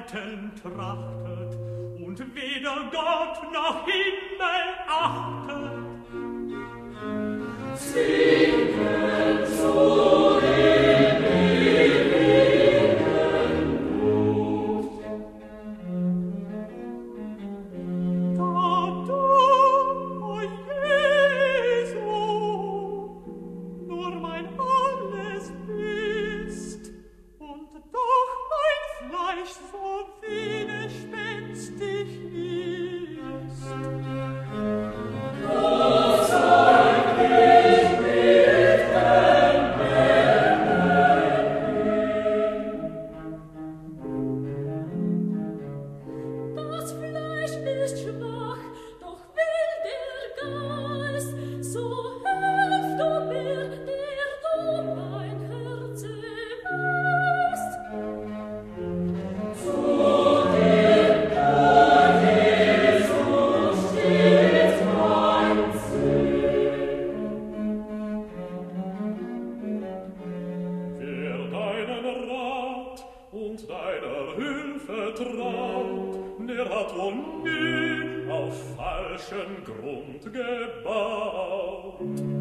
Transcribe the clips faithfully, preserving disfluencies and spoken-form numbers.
Welten trachtet und weder Gott noch Himmel achtet. Singen zu dem ewigen Gut. Da du, o Jesu, nur mein Alles bist und doch mein Fleisch so widerspenstig ist. O zeig dich mit den Händen. Das Fleisch ist schwach, doch will der Geist, so hilf du mir, der du mein Herz weißt. Zu dem du, Jesus, steht mein Ziel. Wer deinen Rat und deiner Hilfe traut, der hat wohl nie auf falschen Grund gebaut.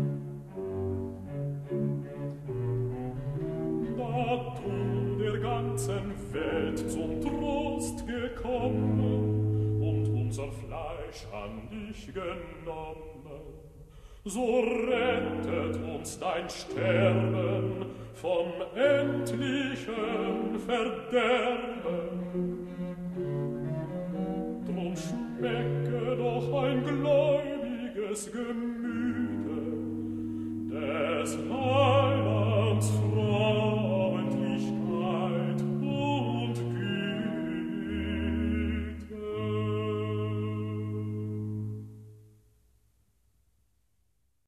Da du der ganzen Welt zum Trost gekommen und unser Fleisch an dich genommen, so rettet uns dein Sterben vom endlichen Verderben. Drum schmecke doch ein gläubiges Gemüt